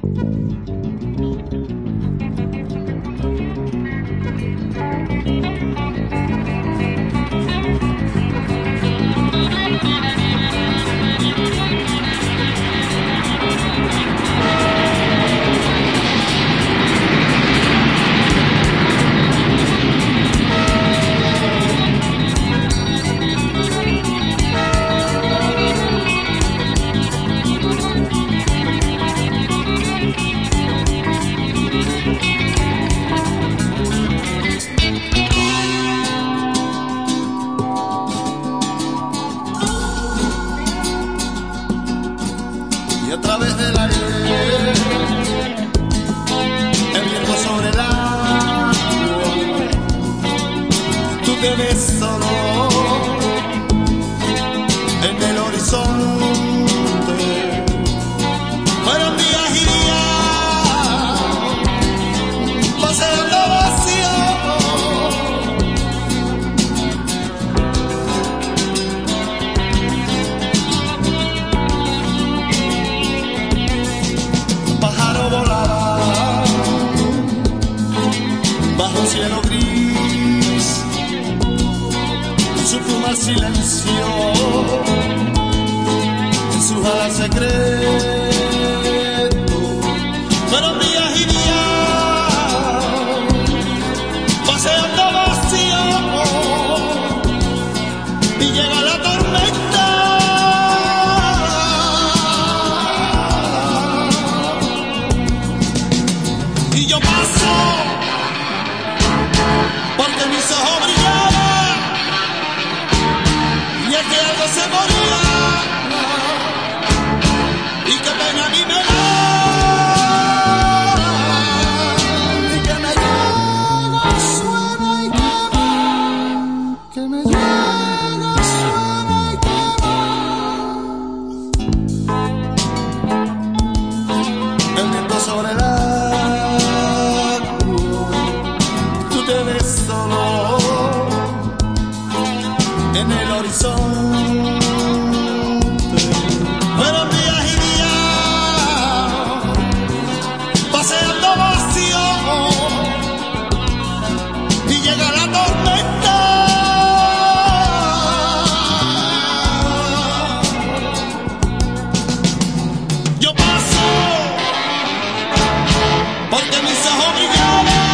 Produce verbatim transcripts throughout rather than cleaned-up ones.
A través del aire, el viento sobre el agua, tú te ves solo en el horizonte. Fueron días y días paseando vacío. Bajo un cielo gris, su pluma silencio, en sus alas secreto. Fueron días y días paseando vacío, y llega la tormenta. Y yo paso porque mis ojos brillaban, y es que algo se moría, y qué pena a mí me da, y que me llega, suena y quema, que me llega, suena y quema. El viento sobre el solo en el horizonte. Fueron días y días paseando vacío, y llega la tormenta. Yo paso porque mis ojos brillaban,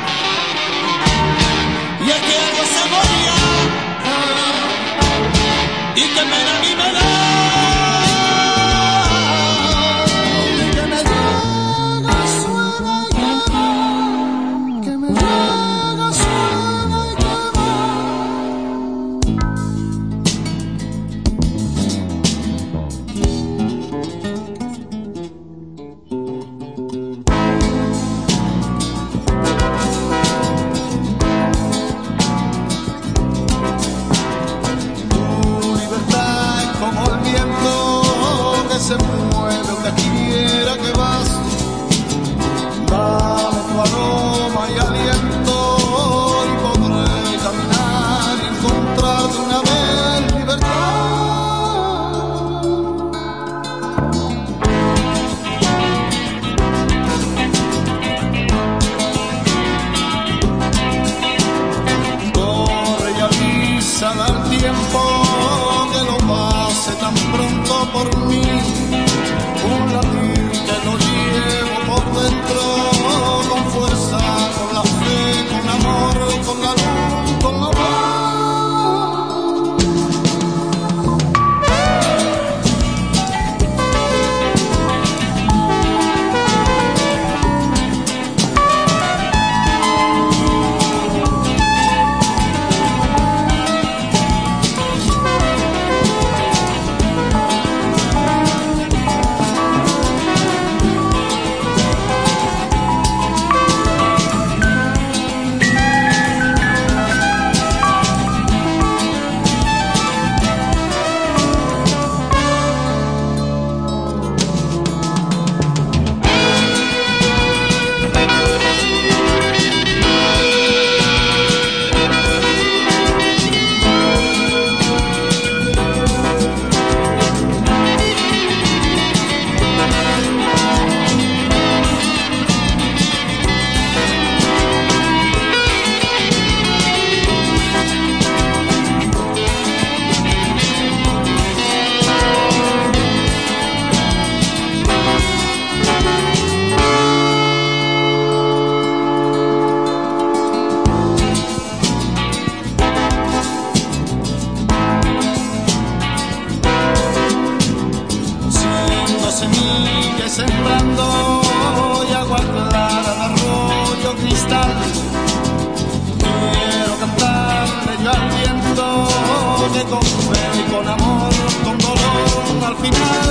y es que algo se moría, y que pena a mí me da, y que me llega, suena y quema, que me llega, suena y se mueve donde quiera que vas. Dame tu aroma y aliento, y podré caminar y encontrar de una vez libertad. Corre y avisa al tiempo que lo pase tan pronto por mí. Un latir que no llegue final.